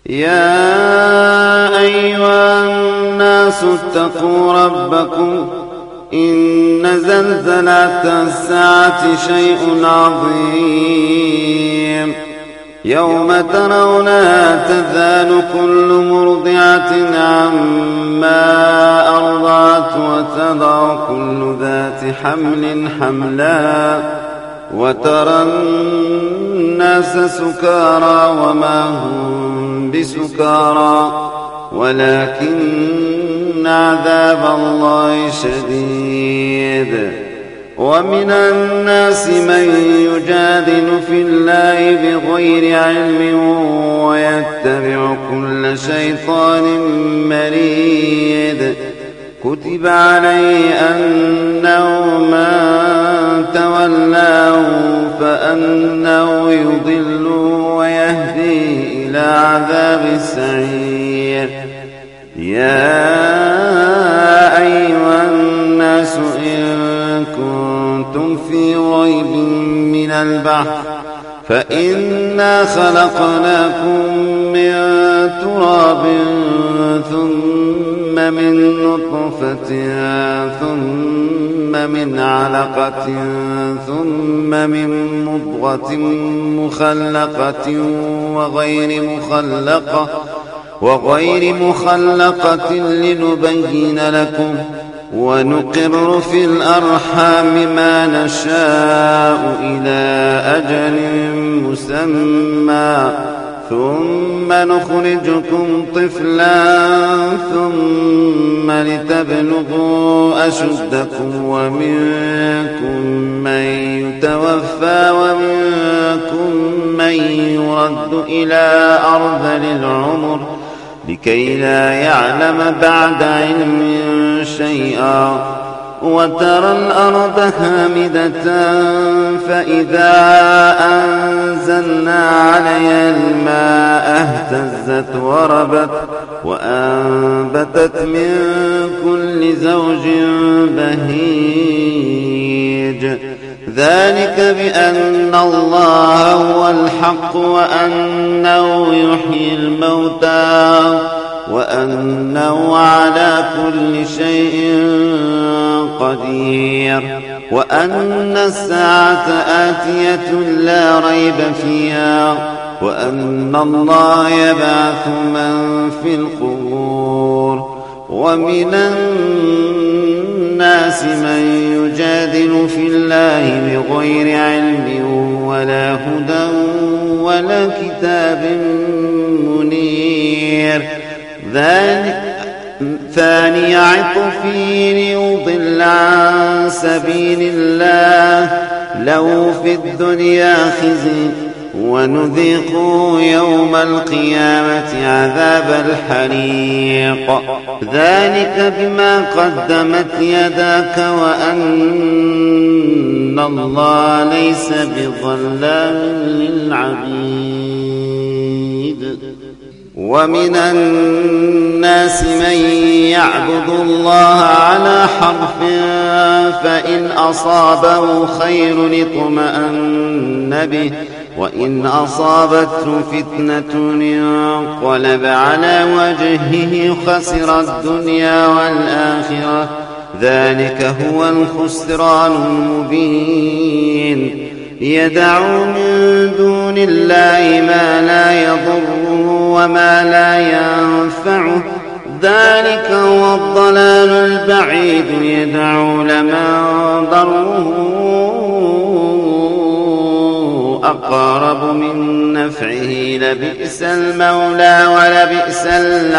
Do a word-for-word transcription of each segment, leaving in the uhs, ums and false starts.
يا أيها الناس اتقوا ربكم إن زلزلة الساعة شيء عظيم يوم ترونها تذهل كل مرضعة عما أرضعت وتضع كل ذات حمل حملها وترى الناس سكارى وما هم بسكارى ولكن عذاب الله شديد. ومن الناس من يجادل في الله بغير علم ويتبع كل شيطان مريد. كتب عليه أنه من تولاه فأنه يضل ويهدي إلى عذاب السعير. يا أيها الناس إن كنتم في ريب من البحث فإنا خلقناكم من تراب ثم من نطفة ثم من علقة ثم من مضغة مخلقة وغير مخلقة وغير مخلقة لنبين لكم ونقر في الأرحام ما نشاء إلى أجل مسمى ثم نخرجكم طفلا ثم لتبلغوا أشدكم ومنكم من يتوفى ومنكم من يرد إلى أرذل العمر لكي لا يعلم بعد علم شيئا. وترى الأرض هامدة فإذا أنزلنا عليها الماء اهتزت وربت وأنبتت من كل زوج بهيج. ذلك بأن الله هو الحق وأنه يحيي الموتى وأنه على كل شيء قدير وأن الساعة آتية لا ريب فيها وأن الله يبعث من في القبور. ومن الناس من يجادل في الله بغير علم ولا هدى ولا كتاب منير. ثاني عطفه ليضل عن سبيل الله له في الدنيا خزي ونذيقه يوم القيامة عذاب الحريق. ذلك بما قدمت يداك وأن الله ليس بظلام للعبيد. ومن الناس من يعبد الله على حرف فإن أصابه خير اطمأن به وإن أصابته فتنة انقلب على وجهه خسر الدنيا والآخرة. ذلك هو الخسران المبين. يدعو من دون الله ما لا يضره وما لا ينفعه ذلك هو الضلال البعيد. يدعو لمن ضره أقرب من نفعه لبئس المولى ولبئس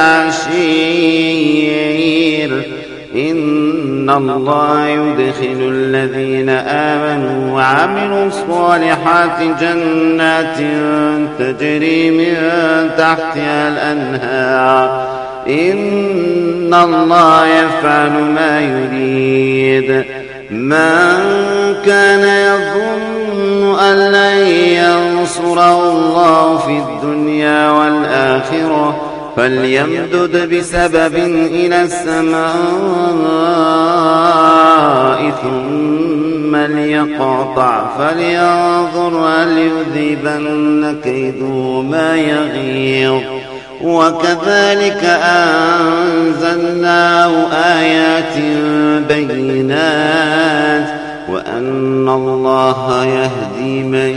العشير. إن الله يدخل الذين آمنوا وعملوا الصالحات جنات تجري من تحتها الأنهار. إن الله يفعل ما يريد. من كان يظن أن لن ينصره الله في الدنيا والآخرة فليمدد بسبب إلى السماء ثم ليقطع فلينظر هل يذهبن كيده ما يغيظ. وكذلك أنزلناه آيات بينات وأن الله يهدي من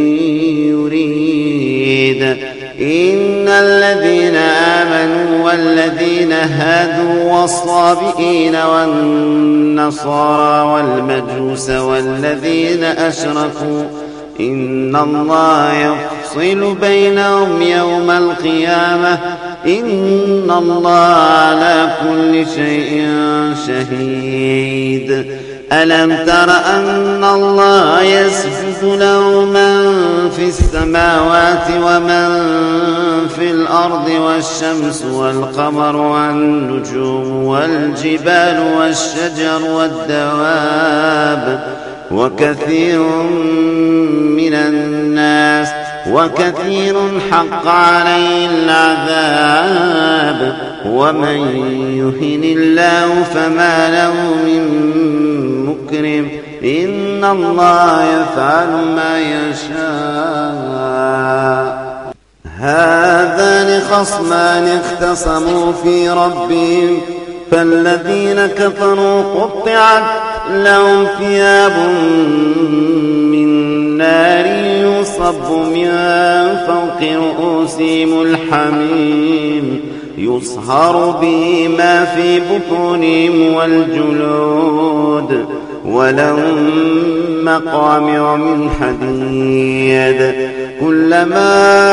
يريد. إن الذين آمنوا والذين هادوا والصابئين والنصارى والمجوس والذين أشركوا إن الله يفصل بينهم يوم القيامة إن الله على كل شيء شهيد. ألم تر أن الله يسجد له من في السماوات ومن في الأرض والشمس والقمر والنجوم والجبال والشجر والدواب وكثير من الناس وكثير حق عليه العذاب ومن يهن الله فما له من مكرم إن الله يفعل ما يشاء. هذان خصمان اختصموا في ربهم فالذين كفروا قطعت لهم ثياب من نار يصب من فوق رؤوسهم الحميم يصهر به ما في بطونهم والجلود ولهم مقامع من حديد كلما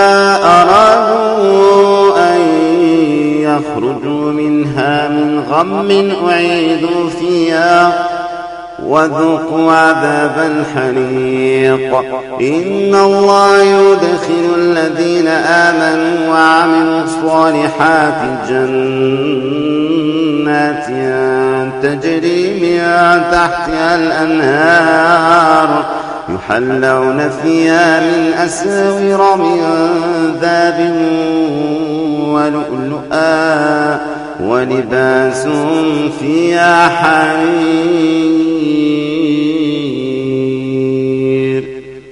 أرادوا أن يخرجوا منها من غم أعيدوا فيها وذوقوا عذاب الحريق. إن الله يدخل الذين آمنوا وعملوا الصالحات جنات تجري من تحتها الأنهار يحلون فيها من أساور من ذهب ولؤلؤا ولباسهم فيها حرير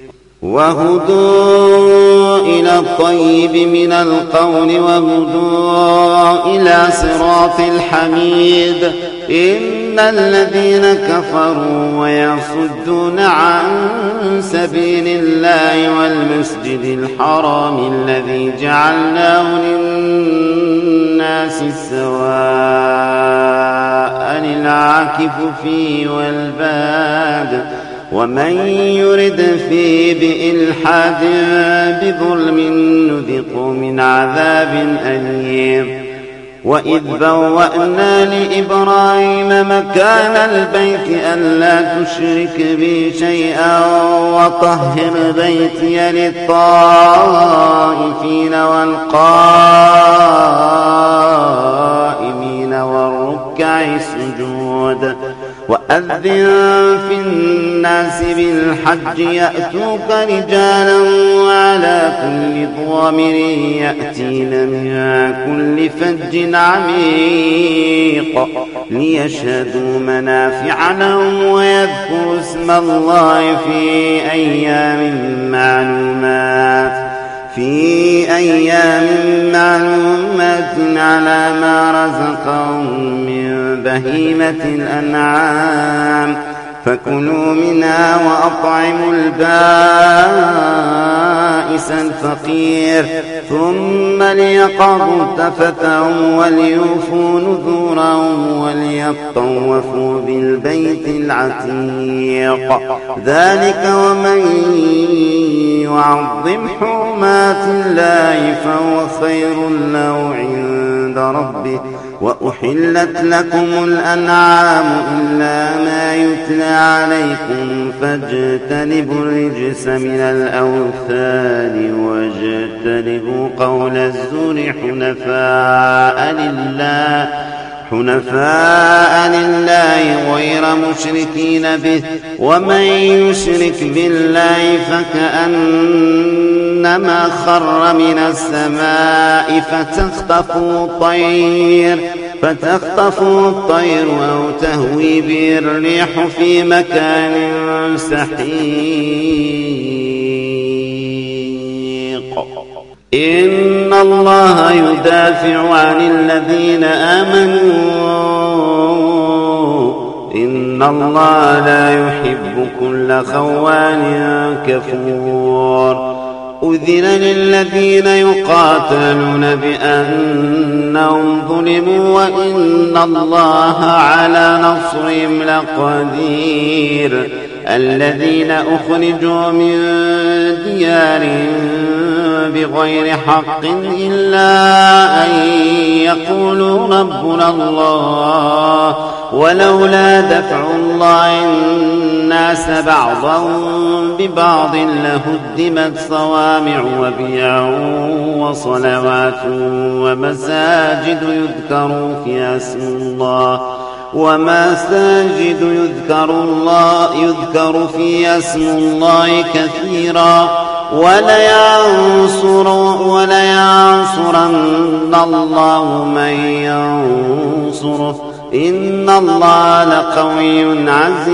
وهدوا إلى الطيب من القول وهدوا إلى صراط الحميد. إن الذين كفروا ويصدون عن سبيل الله والمسجد الحرام الذي جعلناه للناس سواء العاكف فيه والباد ومن يرد فيه بإلحاد بظلم نذقه من عذاب أليم. وإذ بوأنا لإبراهيم مكان البيت ألا تشرك بي شيئا وطهر بيتي للطائفين والقائمين والركع السجود. وأذن في الناس بالحج يأتوك رجالا وعلى كل ضامر يأتين من كل فج عميق ليشهدوا منافع لهم ويذكروا اسم الله في أيام معلومات في أيام معلومات على ما رزقهم من بهيمة الأنعام فكلوا منها وأطعموا البائس الفقير ثم ليقضوا تفتهم وليوفوا نذورهم وليطوفوا بالبيت العتيق. ذلك ومن يعظم حرمات الله فهو خير له عند ربه. وأحلت لكم الأنعام إلا ما يتلى عليكم فاجتنبوا الرجس من الأوثان واجتنبوا قول الزور حنفاء لله حنفاء لله غير مشركين به ومن يشرك بالله فكأنما خر من السماء فتخطفه الطير فتخطفه الطير أو تهوي به الريح في مكان سحيق. إن الله يدافع عن الذين آمنوا إن الله لا يحب كل خوان كفور أذن للذين يقاتلون بأنهم ظلموا وإن الله على نصرهم لقدير الذين أخرجوا من ديارهم بغير حق إلا أن يقولوا ربنا الله ولولا دفع الله الناس بعضهم ببعض لهدمت صوامع وبيع وصلوات ومساجد يذكر فيها اسم الله ومساجد يذكر الله يذكر فيها اسم الله كثيرا ولينصر ولينصرن الله من ينصره إن الله لقوي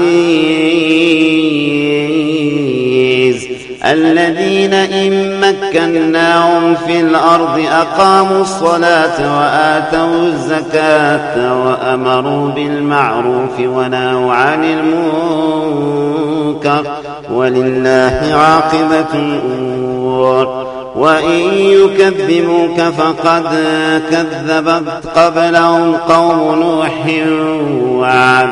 عزيز الذين إن مكناهم في الأرض أقاموا الصلاة وآتوا الزكاة وأمروا بالمعروف ونهوا عن المنكر ولله عاقبة الأمور وإن يكذبوك فقد كذبت قبلهم قوم نوح وعاد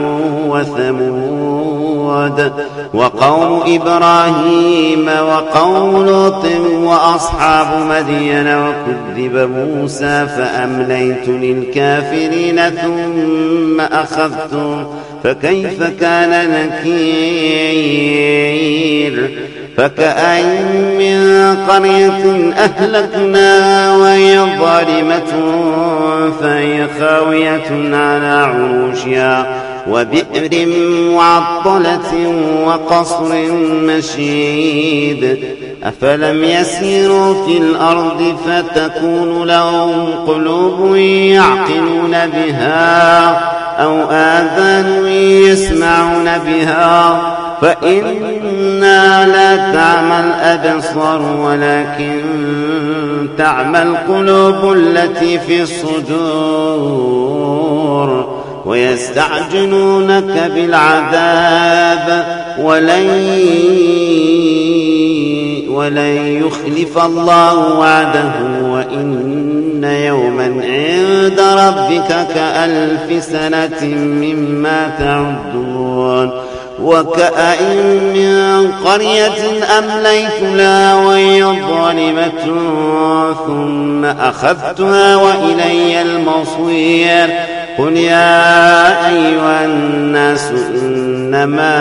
وثمود وقوم إبراهيم وقوم لوط وأصحاب مدين وكذب موسى فأمليت للكافرين ثم أخذتهم فكيف كان نكير فكأين من قرية أهلكنا وهي ظالمة فهي خاوية على عروشها وبئر معطلة وقصر مشيد أفلم يسيروا في الأرض فتكون لهم قلوب يعقلون بها أو آذان يسمعون بها فإنا لا تعمى الأبصار ولكن تعمى القلوب التي في الصدور ويستعجلونك بالعذاب ولن ولن يخلف الله وعده وإن يوما عند ربك كألف سنة مما تعدون وكأين من قرية أمليت لها وهي ظالمة ثم أخذتها وإلي المصير قل يا أيها الناس إنما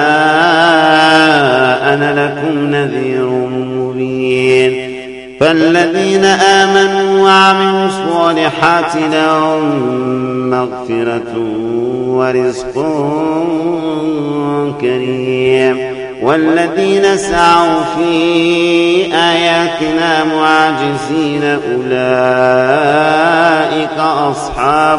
أنا لكم نذير مبين فالذين آمنوا وعملوا الصالحات لهم مغفرة ورزق كريم والذين سعوا في آياتنا معاجزين أولئك أصحاب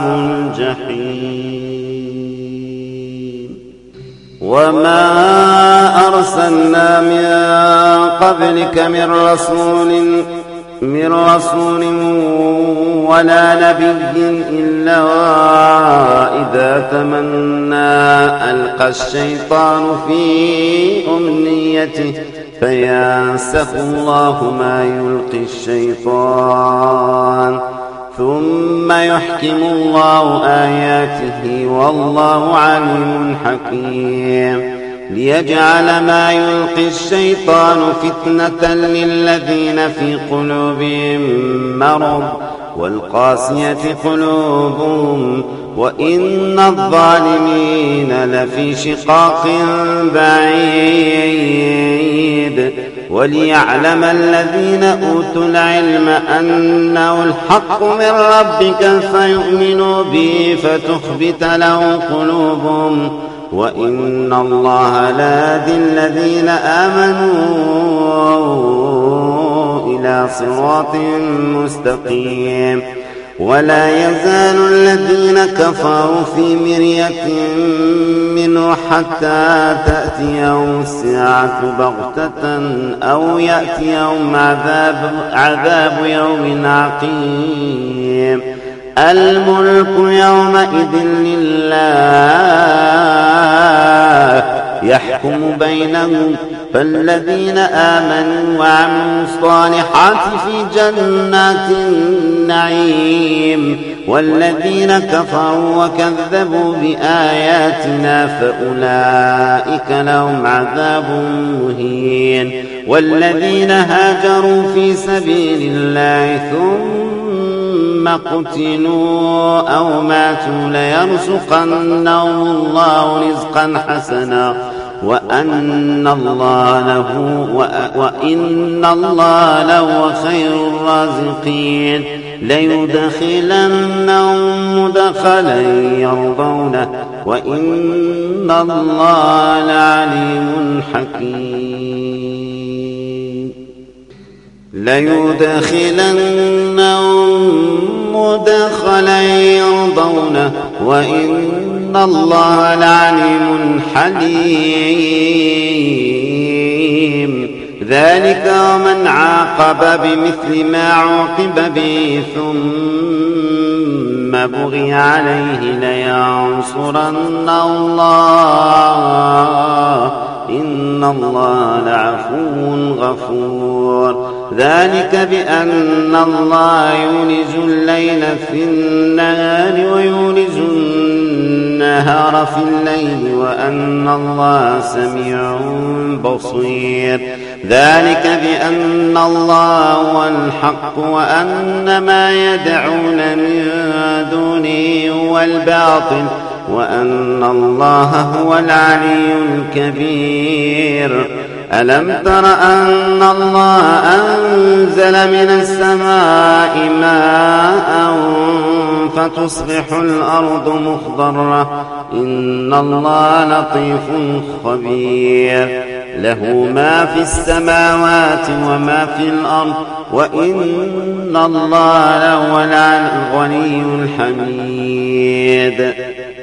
الجحيم وما أرسلنا من قبلك من رسول من رسول ولا نبي إلا إذا تمنى ألقى الشيطان في أمنيته فينسخ الله ما يلقي الشيطان ثم يحكم الله آياته والله عليم حكيم ليجعل ما يلقي الشيطان فتنة للذين في قلوبهم مرض والقاسية قلوبهم وإن الظالمين لفي شقاق بعيد وليعلم الذين أوتوا العلم أنه الحق من ربك فيؤمنوا به فتخبت له قلوبهم وإن الله لهادي الذين آمنوا إلى صراط مستقيم ولا يزال الذين كفروا في مرية منه حتى تأتيهم الساعة بغتة أو يأتيهم عذاب, عذاب يوم عقيم. الملك يومئذ لله يحكم بينهم، فالذين آمنوا وعملوا الصالحات في جنات النعيم، والذين كفروا وكذبوا بآياتنا فأولئك لهم عذاب مهين. والذين هاجروا في سبيل الله ثم قتلوا أو ماتوا ليرزقنهم الله رزقا حسنا وأن الله له وإن الله له خير الرازقين. ليدخلنهم مدخلا يرضونه وإن الله لعليم حكيم. ليدخلنهم مدخلا يرضونه وإن الله لعليم حليم. ذلك ومن عاقب بمثل ما عوقب به ثم بغي عليه لينصرن الله إن الله لعفو غفور. ذلك بأن الله يولج الليل في النهار ويولج النهار في الليل وأن الله سميع بصير. ذلك بأن الله هو الحق وأن ما يدعون من دونه هو الباطل وأن الله هو العلي الكبير. ألم تر أن الله أنزل من السماء ماء فتصبح الأرض مخضرة إن الله لطيف خبير. له ما في السماوات وما في الأرض وإن الله لهو الغني الحميد.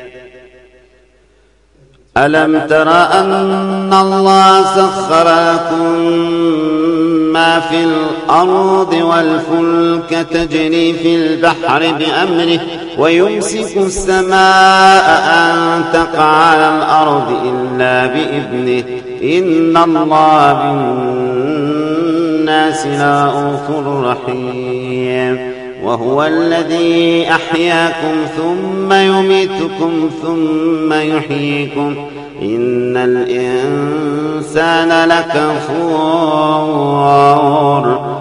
ألم تر أن الله سخر لكم ما في الأرض والفلك تجري في البحر بأمره ويمسك السماء أن تقع على الأرض إلا بإذنه إن الله بالناس لرءوف رحيم. وهو الذي أحياكم ثم يميتكم ثم يحييكم إن الإنسان لكفور.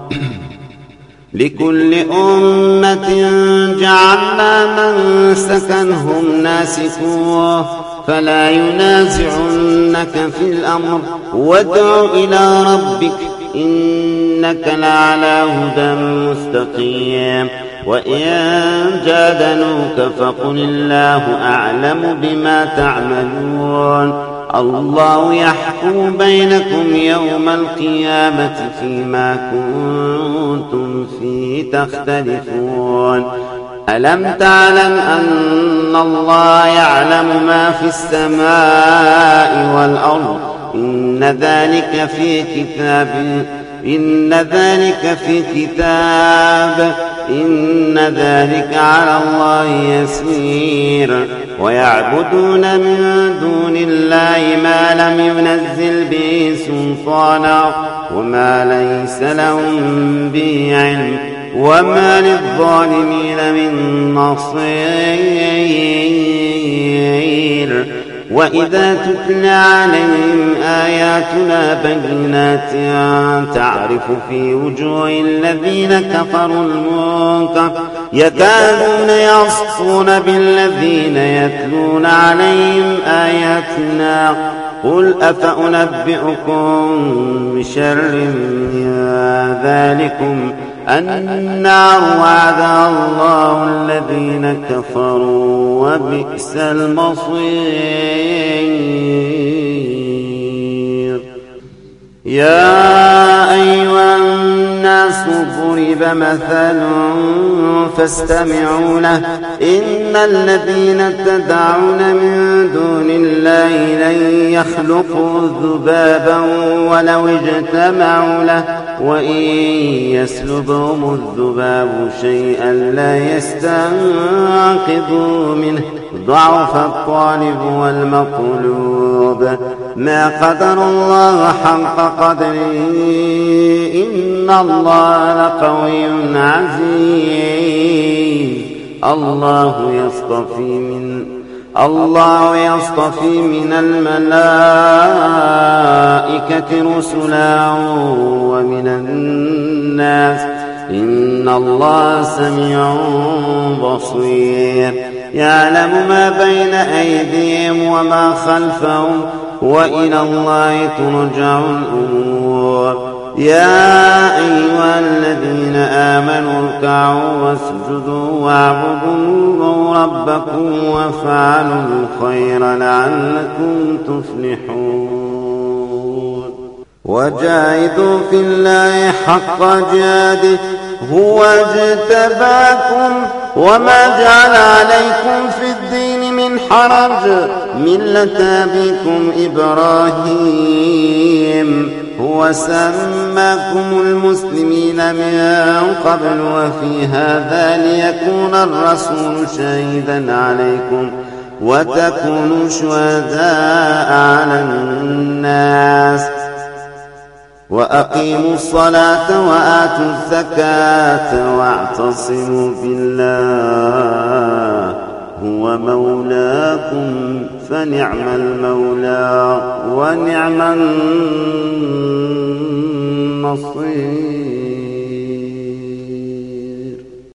لكل أمة جعلنا منسكا هم ناسكوه فلا ينازعنك في الأمر وادع إلى ربك إنك لعلى هدى مستقيم. وإن جادلوك فقل الله أعلم بما تعملون. الله يحكم بينكم يوم القيامة فيما كنتم فيه تختلفون. ألم تعلم أن الله يعلم ما في السماء والأرض إن ذلك في كتاب إن ذلك في كتاب إن ذلك على الله يسير. ويعبدون من دون الله ما لم ينزل به سلطانا وما ليس لهم به علم وما للظالمين من نصير. وإذا تتلى عليهم آياتنا بينات تعرف في وجوه الذين كفروا المنكر يكادون يسطون بالذين يتلون عليهم آياتنا قل أفأنبئكم بشر من ذلكم النار وعد الله الذين كفروا وبئس المصير. يا أيها الناس ضرب مثل فاستمعوا له إن الذين تدعون من دون الله لن يخلقوا ذبابا ولو اجتمعوا له وإن يسلبهم الذباب شيئا لا يستنقذوا منه ضعف الطالب والمطلوب ما قدر الله حق قدره إن الله لقوي عزيز الله يصطفي من الله يصطفي من الملائكة رسلا ومن الناس إن الله سميع بصير يعلم ما بين أيديهم وما خلفهم وإلى الله ترجع الأمور يا أيها الذين آمنوا اركعوا واسجدوا واعبدوا ربكم وافعلوا الخير لعلكم تفلحون وجاهدوا في الله حق جهاده هو اجتباكم وما جعل عليكم في الدين من حرج ملة أبيكم إبراهيم هو سماكم المسلمين من قبل وفي هذا ليكون الرسول شهيدا عليكم وتكونوا شهداء على الناس وأقيموا الصلاة وآتوا الزكاة واعتصموا بالله هو مولاكم فنعم المولى ونعم النصير